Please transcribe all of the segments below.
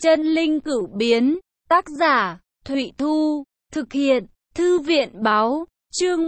Chân linh cửu biến, tác giả, Thụy Thu, thực hiện, Thư viện báo, chương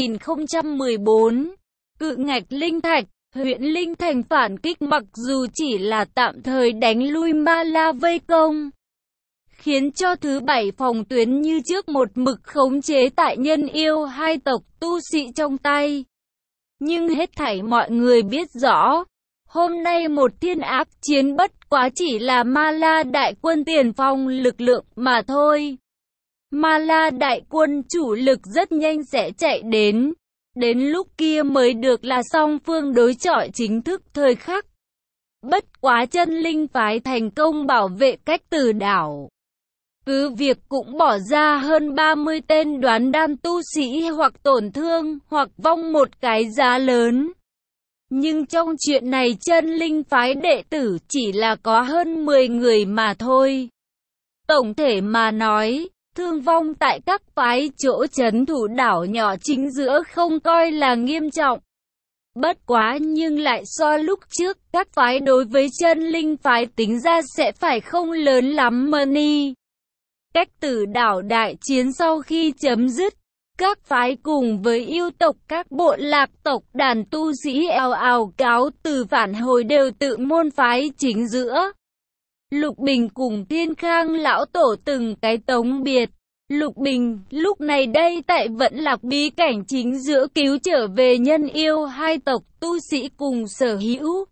1014, cự ngạch linh thạch, huyện Linh Thành phản kích mặc dù chỉ là tạm thời đánh lui Ma La vây công, khiến cho thứ bảy phòng tuyến như trước một mực khống chế tại Nhân Yêu hai tộc tu sĩ trong tay. Nhưng hết thảy mọi người biết rõ, hôm nay một thiên ác chiến bất quá chỉ là Ma La đại quân tiền phong lực lượng mà thôi. Ma La đại quân chủ lực rất nhanh sẽ chạy đến lúc kia mới được là song phương đối chọi chính thức thời khắc. Bất quá chân linh phái thành công bảo vệ Cách Tử đảo. Cứ việc cũng bỏ ra hơn 30 tên đoán đan tu sĩ hoặc tổn thương hoặc vong một cái giá lớn. Nhưng trong chuyện này chân linh phái đệ tử chỉ là có hơn 10 người mà thôi. Tổng thể mà nói, thương vong tại các phái chỗ trấn thủ đảo nhỏ chính giữa không coi là nghiêm trọng. Bất quá nhưng lại so lúc trước, các phái đối với chân linh phái tính ra sẽ phải không lớn lắm money. Cách Tử đảo đại chiến sau khi chấm dứt, các phái cùng với yêu tộc các bộ lạc tộc đàn tu sĩ ào ào cáo từ phản hồi đều tự môn phái chính giữa. Lục Bình cùng Thiên Khang lão tổ từng cái tống biệt. Lục Bình lúc này đây tại Vẫn Lạc bí cảnh chính giữa cứu trở về Nhân Yêu hai tộc tu sĩ cùng sở hữu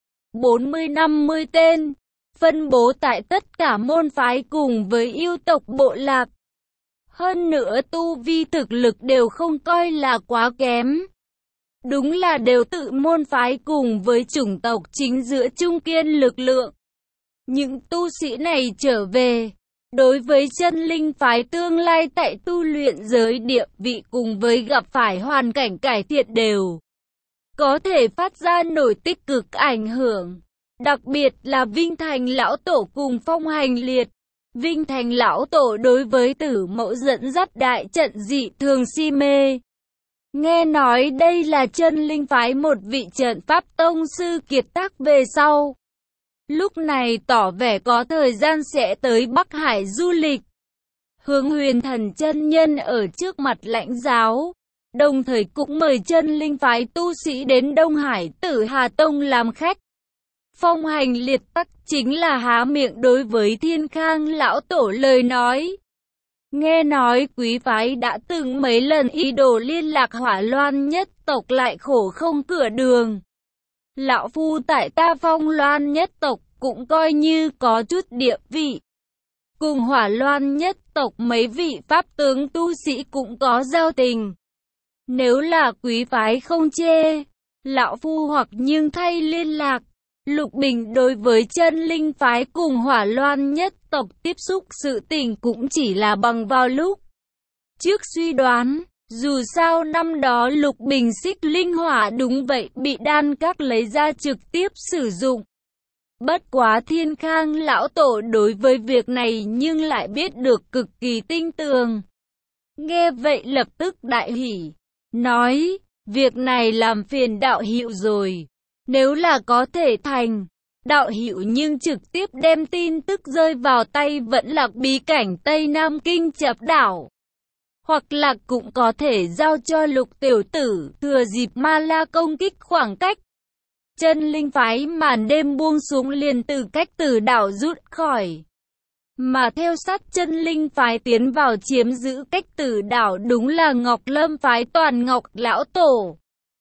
40-50 tên, phân bố tại tất cả môn phái cùng với yêu tộc bộ lạc. Hơn nữa tu vi thực lực đều không coi là quá kém. Đúng là đều tự môn phái cùng với chủng tộc chính giữa trung kiên lực lượng. Những tu sĩ này trở về, đối với chân linh phái tương lai tại tu luyện giới địa vị cùng với gặp phải hoàn cảnh cải thiện đều có thể phát ra nổi tích cực ảnh hưởng. Đặc biệt là Vinh Thành lão tổ cùng Phong Hành Liệt. Vinh Thành lão tổ đối với Tử Mẫu dẫn dắt đại trận dị thường si mê. Nghe nói đây là chân linh phái một vị trận pháp tông sư kiệt tác về sau. Lúc này tỏ vẻ có thời gian sẽ tới Bắc Hải du lịch. Hướng Huyền Thần chân nhân ở trước mặt lãnh giáo, đồng thời cũng mời chân linh phái tu sĩ đến Đông Hải Tử Hà Tông làm khách. Phong Hành Liệt tắc chính là há miệng đối với Thiên Khang lão tổ lời nói. Nghe nói quý phái đã từng mấy lần ý đồ liên lạc Hỏa Loan nhất tộc lại khổ không cửa đường. Lão phu tại ta Phong Loan nhất tộc cũng coi như có chút địa vị. Cùng Hỏa Loan nhất tộc mấy vị pháp tướng tu sĩ cũng có giao tình. Nếu là quý phái không chê, lão phu hoặc nhưng thay liên lạc. Lục Bình đối với chân linh phái cùng Hỏa Loan nhất tộc tiếp xúc sự tình cũng chỉ là bằng vào lúc trước suy đoán. Dù sao năm đó Lục Bình xích linh hỏa đúng vậy bị đan các lấy ra trực tiếp sử dụng. Bất quá Thiên Khang lão tổ đối với việc này nhưng lại biết được cực kỳ tinh tường. Nghe vậy lập tức đại hỉ, nói, việc này làm phiền đạo hữu rồi. Nếu là có thể thành, đạo hữu nhưng trực tiếp đem tin tức rơi vào tay Vẫn Lạc bí cảnh Tây Nam Kinh Chập đảo. Hoặc là cũng có thể giao cho Lục tiểu tử thừa dịp Ma La công kích khoảng cách. Chân linh phái màn đêm buông xuống liền từ Cách Tử đảo rút khỏi. Mà theo sát chân linh phái tiến vào chiếm giữ Cách Tử đảo đúng là Ngọc Lâm phái Toàn Ngọc lão tổ.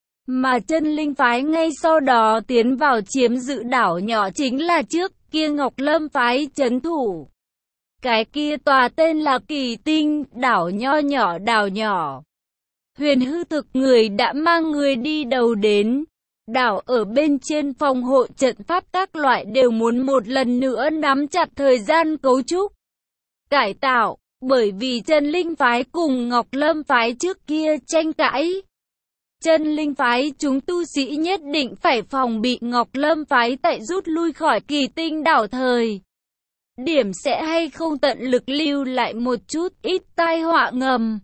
Mà chân linh phái ngay sau đó tiến vào chiếm giữ đảo nhỏ chính là trước kia Ngọc Lâm phái trấn thủ. Cái kia tòa tên là Kỳ Tinh, đảo nho nhỏ đảo nhỏ. Huyền Hư Thực người đã mang người đi đầu đến. Đảo ở bên trên phòng hộ trận pháp các loại đều muốn một lần nữa nắm chặt thời gian cấu trúc, cải tạo, bởi vì chân linh phái cùng Ngọc Lâm phái trước kia tranh cãi. Chân linh phái chúng tu sĩ nhất định phải phòng bị Ngọc Lâm phái tại rút lui khỏi Kỳ Tinh đảo thời điểm sẽ hay không tận lực lưu lại một chút ít tai họa ngầm.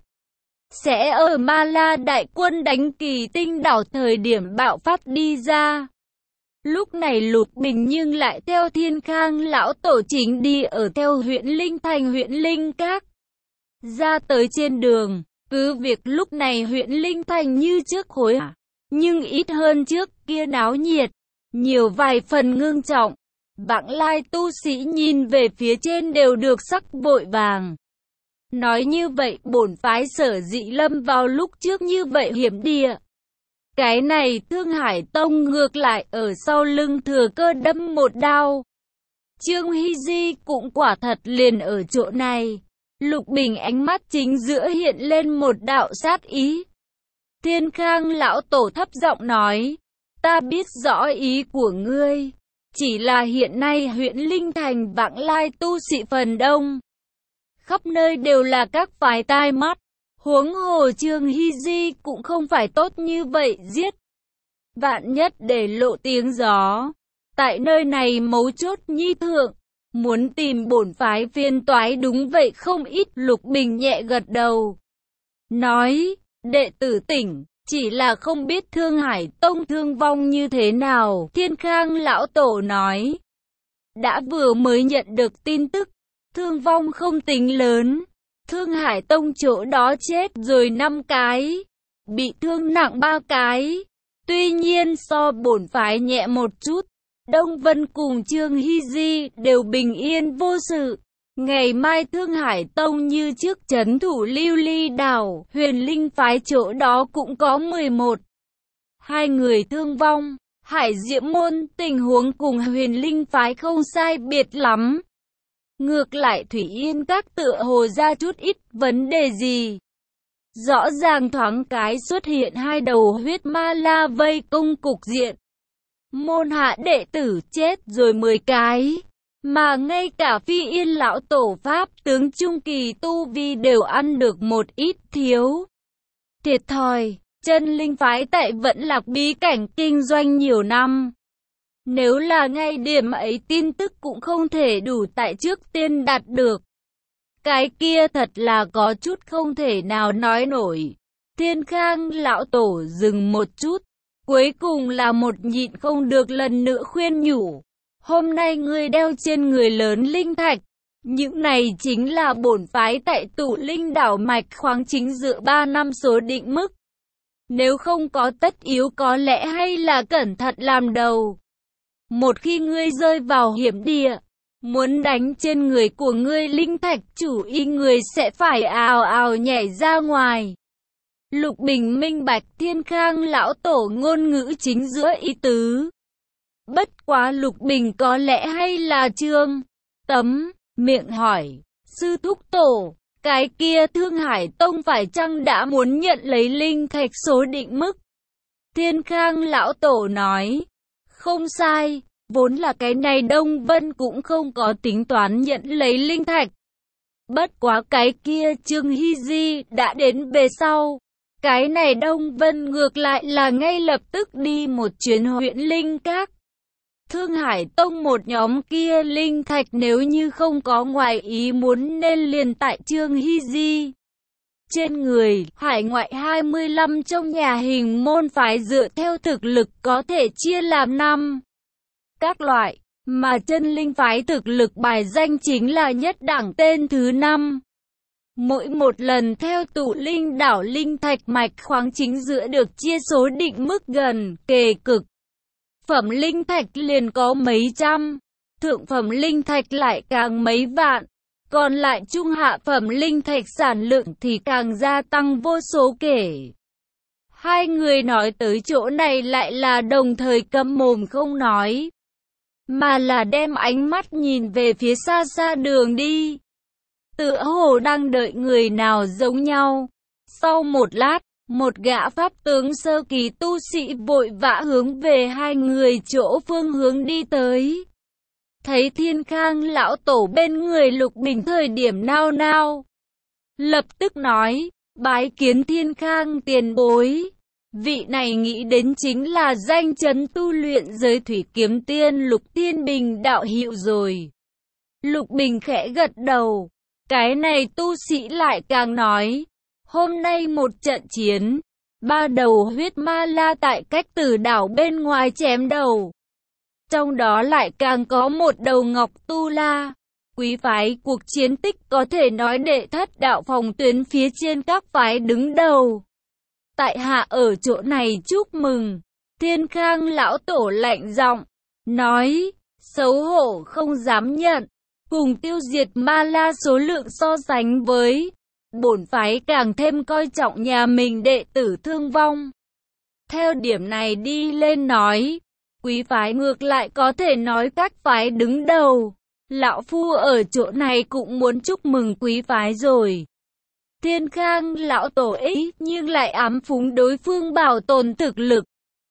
Sẽ ở Ma La đại quân đánh Kỳ Tinh đảo thời điểm bạo phát đi ra. Lúc này Lục Bình nhưng lại theo Thiên Khang lão tổ chính đi ở theo huyện Linh Thành huyện Linh Các. Ra tới trên đường, cứ việc lúc này huyện Linh Thành như trước hối hả, nhưng ít hơn trước kia náo nhiệt, nhiều vài phần ngưng trọng. Vãng lai tu sĩ nhìn về phía trên đều được sắc vội vàng. Nói như vậy bổn phái sở dĩ lâm vào lúc trước như vậy hiểm địa. Cái này Thương Hải Tông ngược lại ở sau lưng thừa cơ đâm một đao. Trương Hy Di cũng quả thật liền ở chỗ này. Lục Bình ánh mắt chính giữa hiện lên một đạo sát ý. Thiên Khang lão tổ thấp giọng nói, ta biết rõ ý của ngươi. Chỉ là hiện nay huyện Linh Thành vãng lai tu sĩ phần đông. Khắp nơi đều là các phái tai mắt. Huống hồ Trương Hy Di cũng không phải tốt như vậy giết. Vạn nhất để lộ tiếng gió. Tại nơi này mấu chốt nhi thượng. Muốn tìm bổn phái phiên toái đúng vậy không ít. Lục Bình nhẹ gật đầu. Nói, đệ tử tỉnh. Chỉ là không biết Thương Hải Tông thương vong như thế nào. Thiên Khang lão tổ nói. Đã vừa mới nhận được tin tức. Thương vong không tính lớn. Thương Hải Tông chỗ đó chết rồi 5 cái. Bị thương nặng 3 cái. Tuy nhiên so bổn phái nhẹ một chút. Đông Vân cùng Trương Hy Di đều bình yên vô sự. Ngày mai Thương Hải Tông như trước trấn thủ Lưu Ly đảo, Huyền Linh phái chỗ đó cũng có 11. 2 người thương vong. Hải Diễm môn tình huống cùng Huyền Linh phái không sai biệt lắm. Ngược lại Thủy Yên các tựa hồ ra chút ít vấn đề gì. Rõ ràng thoáng cái xuất hiện 2 đầu huyết ma la vây công cục diện. Môn hạ đệ tử chết rồi 10 cái. Mà ngay cả Phi Yên lão tổ pháp tướng trung kỳ tu vi đều ăn được một ít thiếu. Thiệt thòi, chân linh phái tại Vận Lạc bí cảnh kinh doanh nhiều năm. Nếu là ngay điểm ấy tin tức cũng không thể đủ tại trước tiên đạt được. Cái kia thật là có chút không thể nào nói nổi. Thiên Khang lão tổ dừng một chút. Cuối cùng là một nhịn không được lần nữa khuyên nhủ. Hôm nay ngươi đeo trên người lớn linh thạch. Những này chính là bổn phái tại Tụ Linh đảo mạch khoáng chính dựa 3 năm số định mức. Nếu không có tất yếu có lẽ hay là cẩn thận làm đầu. Một khi ngươi rơi vào hiểm địa, muốn đánh trên người của ngươi linh thạch chủ ý người sẽ phải ào ào nhảy ra ngoài. Lục Bình minh bạch Thiên Khang lão tổ ngôn ngữ chính giữa ý tứ. Bất quá Lục Bình có lẽ hay là Trương Tấm miệng hỏi, sư thúc tổ, cái kia Thương Hải Tông phải chăng đã muốn nhận lấy linh thạch số định mức? Thiên Khang lão tổ nói, không sai, vốn là cái này Đông Vân cũng không có tính toán nhận lấy linh thạch. Bất quá cái kia Trương Hy Di đã đến về sau. Cái này Đông Vân ngược lại là ngay lập tức đi một chuyến huyện Linh Các. Thương Hải Tông một nhóm kia linh thạch nếu như không có ngoài ý muốn nên liền tại Trương Hy Di. Trên người, hải ngoại 25 trong nhà hình môn phái dựa theo thực lực có thể chia làm 5 các loại, mà chân linh phái thực lực bài danh chính là nhất đẳng tên thứ 5. Mỗi một lần theo Tụ Linh đảo linh thạch mạch khoáng chính giữa được chia số định mức gần kề cực. Phẩm linh thạch liền có mấy trăm, thượng phẩm linh thạch lại càng mấy vạn, còn lại trung hạ phẩm linh thạch sản lượng thì càng gia tăng vô số kể. Hai người nói tới chỗ này lại là đồng thời câm mồm không nói, mà là đem ánh mắt nhìn về phía xa xa đường đi. Tựa hồ đang đợi người nào giống nhau. Sau một lát, một gã pháp tướng sơ kỳ tu sĩ vội vã hướng về hai người chỗ phương hướng đi tới. Thấy Thiên Khang lão tổ bên người Lục Bình thời điểm nao nao, lập tức nói, bái kiến Thiên Khang tiền bối. Vị này nghĩ đến chính là danh chấn tu luyện giới thủy kiếm tiên Lục Thiên Bình đạo hiệu rồi. Lục Bình khẽ gật đầu. Cái này tu sĩ lại càng nói, hôm nay một trận chiến, 3 đầu huyết ma la tại Cách Tử đảo bên ngoài chém đầu. Trong đó lại càng có một đầu Ngọc Tu La. Quý phái cuộc chiến tích có thể nói đệ thất đạo phòng tuyến phía trên các phái đứng đầu. Tại hạ ở chỗ này chúc mừng. Thiên Khang lão tổ lạnh giọng, nói, xấu hổ không dám nhận. Cùng tiêu diệt Ma La số lượng so sánh với, bổn phái càng thêm coi trọng nhà mình đệ tử thương vong. Theo điểm này đi lên nói, quý phái ngược lại có thể nói các phái đứng đầu. Lão phu ở chỗ này cũng muốn chúc mừng quý phái rồi. Thiên Khang lão tổ ấy nhưng lại ám phúng đối phương bảo tồn thực lực,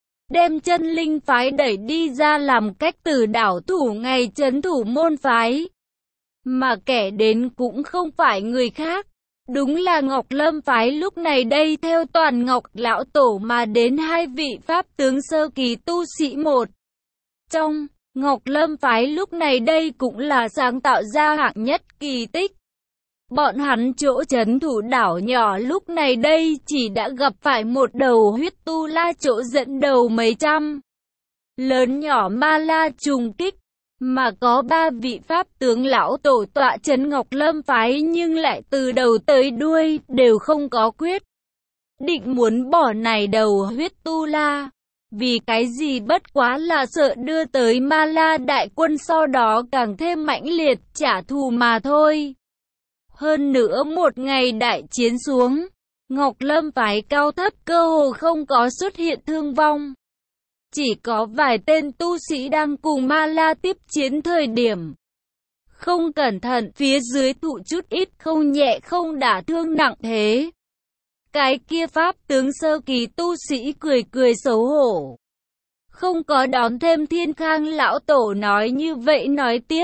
đem chân linh phái đẩy đi ra làm cách từ đảo thủ ngày trấn thủ môn phái. Mà kẻ đến cũng không phải người khác, đúng là Ngọc Lâm phái lúc này đây theo Toàn Ngọc lão tổ mà đến hai vị pháp tướng sơ kỳ tu sĩ một. Trong Ngọc Lâm phái lúc này đây cũng là sáng tạo ra hạng nhất kỳ tích. Bọn hắn chỗ trấn thủ đảo nhỏ lúc này đây chỉ đã gặp phải một đầu huyết tu la chỗ dẫn đầu mấy trăm lớn nhỏ ma la trùng kích, mà có ba vị pháp tướng lão tổ tọa trấn Ngọc Lâm phái nhưng lại từ đầu tới đuôi đều không có quyết định muốn bỏ này đầu huyết tu la. Vì cái gì bất quá là sợ đưa tới Ma La đại quân sau đó càng thêm mãnh liệt trả thù mà thôi. Hơn nữa một ngày đại chiến xuống, Ngọc Lâm phái cao thấp cơ hồ không có xuất hiện thương vong. Chỉ có vài tên tu sĩ đang cùng Ma La tiếp chiến thời điểm không cẩn thận phía dưới thụ chút ít không nhẹ không đả thương nặng thế. Cái kia pháp tướng sơ kỳ tu sĩ cười cười xấu hổ, không có đón thêm Thiên Khang lão tổ nói như vậy nói tiếp,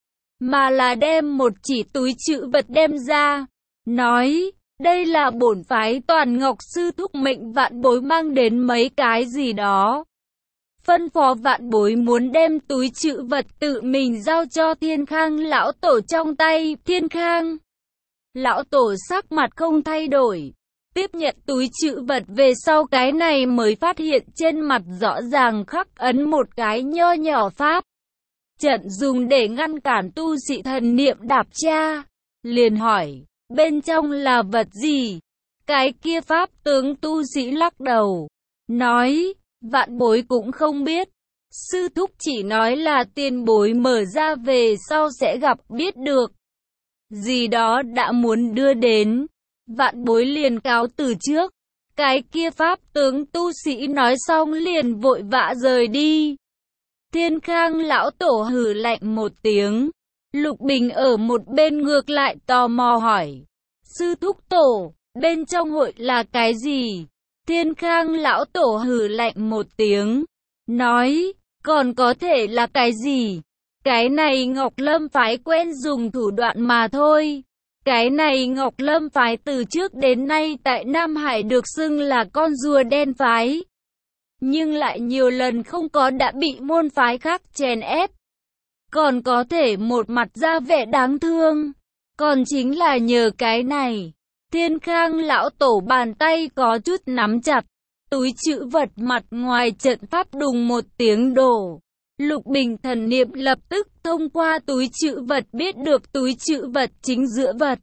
mà là đem một chỉ túi trữ vật đem ra, nói, đây là bổn phái Toàn Ngọc sư thúc mệnh vạn bối mang đến mấy cái gì đó. Phân phó vạn bối muốn đem túi trữ vật tự mình giao cho Thiên Khang lão tổ trong tay. Thiên Khang lão tổ sắc mặt không thay đổi, tiếp nhận túi trữ vật về sau cái này mới phát hiện trên mặt rõ ràng khắc ấn một cái nho nhỏ pháp trận dùng để ngăn cản tu sĩ thần niệm đạp tra. Liền hỏi, bên trong là vật gì? Cái kia pháp tướng tu sĩ lắc đầu, nói, vạn bối cũng không biết. Sư thúc chỉ nói là tiền bối mở ra về sau sẽ gặp biết được. Gì đó đã muốn đưa đến, vạn bối liền cáo từ trước. Cái kia pháp tướng tu sĩ nói xong liền vội vã rời đi. Thiên Khang lão tổ hừ lạnh một tiếng. Lục Bình ở một bên ngược lại tò mò hỏi, sư thúc tổ, bên trong hội là cái gì? Thiên Khang lão tổ hừ lạnh một tiếng, nói, còn có thể là cái gì? Cái này Ngọc Lâm phái quen dùng thủ đoạn mà thôi. Cái này Ngọc Lâm phái từ trước đến nay tại Nam Hải được xưng là con rùa đen phái, nhưng lại nhiều lần không có đã bị môn phái khác chèn ép, còn có thể một mặt ra vẻ đáng thương. Còn chính là nhờ cái này, Thiên Khang lão tổ bàn tay có chút nắm chặt, túi trữ vật mặt ngoài trận pháp đùng một tiếng đổ. Lục Bình thần niệm lập tức thông qua túi trữ vật biết được túi trữ vật chính giữa vật.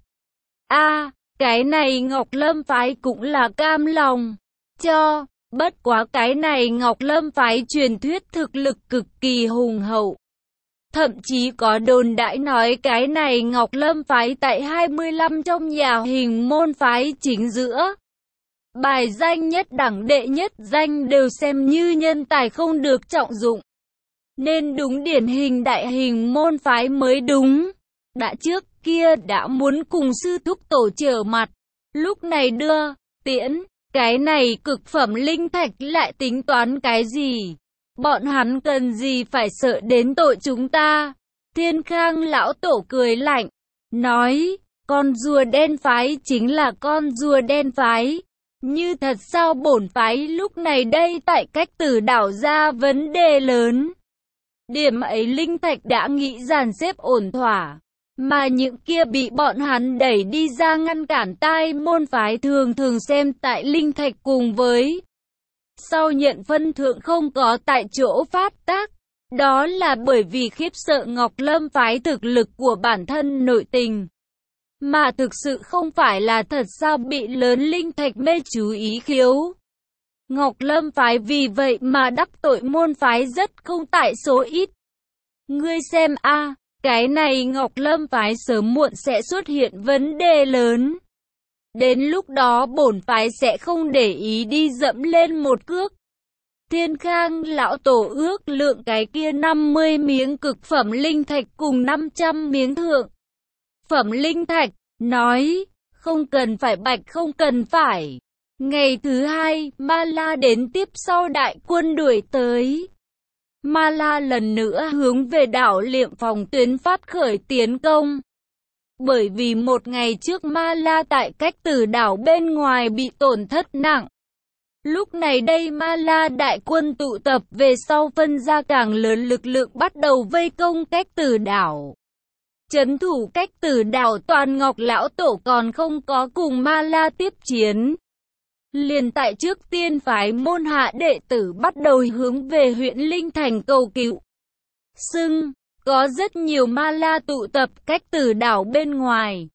Cái này Ngọc Lâm phái cũng là cam lòng cho, bất quá cái này Ngọc Lâm phái truyền thuyết thực lực cực kỳ hùng hậu. Thậm chí có đồn đãi nói cái này Ngọc Lâm phái tại 25 trong nhà hình môn phái chính giữa. Bài danh nhất đẳng đệ nhất danh đều xem như nhân tài không được trọng dụng. Nên đúng điển hình đại hình môn phái mới đúng. Đã trước kia đã muốn cùng sư thúc tổ trở mặt, lúc này đưa, tiễn, cái này cực phẩm linh thạch lại tính toán cái gì? Bọn hắn cần gì phải sợ đến tội chúng ta? Thiên Khang lão tổ cười lạnh, nói, con rùa đen phái chính là con rùa đen phái. Như thật sao bổn phái lúc này đây tại cách Tử đảo ra vấn đề lớn. Điểm ấy linh thạch đã nghĩ dàn xếp ổn thỏa, mà những kia bị bọn hắn đẩy đi ra ngăn cản tai môn phái thường thường xem tại linh thạch cùng với sau nhận phân thượng không có tại chỗ phát tác. Đó là bởi vì khiếp sợ Ngọc Lâm phái thực lực của bản thân nội tình, mà thực sự không phải là thật sao bị lớn linh thạch mê chú ý khiếu. Ngọc Lâm phái vì vậy mà đắc tội môn phái rất không tại số ít. Ngươi xem a, cái này Ngọc Lâm phái sớm muộn sẽ xuất hiện vấn đề lớn. Đến lúc đó bổn phái sẽ không để ý đi dẫm lên một cước. Thiên Khang lão tổ ước lượng cái kia 50 miếng cực phẩm linh thạch cùng 500 miếng thượng phẩm linh thạch, nói, không cần phải bạch không cần phải. Ngày thứ hai, Ma La đến tiếp sau đại quân đuổi tới. Ma La lần nữa hướng về đảo Liệm phòng tuyến phát khởi tiến công. Bởi vì một ngày trước Ma La tại cách Tử đảo bên ngoài bị tổn thất nặng. Lúc này đây Ma La đại quân tụ tập về sau phân ra càng lớn lực lượng bắt đầu vây công cách Tử đảo. Trấn thủ cách Tử đảo Toàn Ngọc lão tổ còn không có cùng Ma La tiếp chiến. Liền tại trước tiên phái môn hạ đệ tử bắt đầu hướng về huyện Linh Thành cầu cứu. Có rất nhiều Ma La tụ tập cách Tử đảo bên ngoài.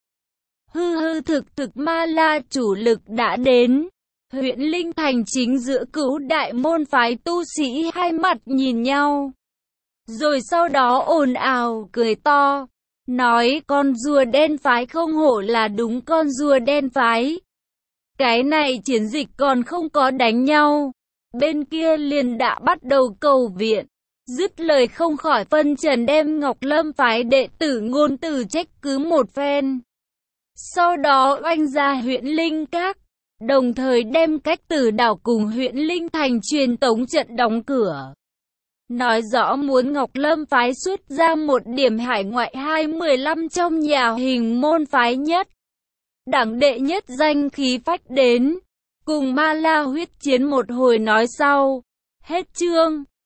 Thực Ma La chủ lực đã đến. Huyện Linh Thành chính giữa Cửu đại môn phái tu sĩ hai mặt nhìn nhau. Rồi sau đó ồn ào cười to. Nói con rùa đen phái không hổ là đúng con rùa đen phái. Cái này chiến dịch còn không có đánh nhau. Bên kia liền đã bắt đầu cầu viện. Dứt lời không khỏi phân trần đem Ngọc Lâm phái đệ tử ngôn từ trách cứ một phen. Sau đó oanh ra huyện Linh Các. Đồng thời đem cách Tử đảo cùng huyện Linh Thành truyền tống trận đóng cửa. Nói rõ muốn Ngọc Lâm phái xuất ra một điểm hải ngoại 215 trong nhà hình môn phái nhất. Đẳng đệ nhất danh khí phách đến. Cùng Ma La huyết chiến một hồi nói sau. Hết chương.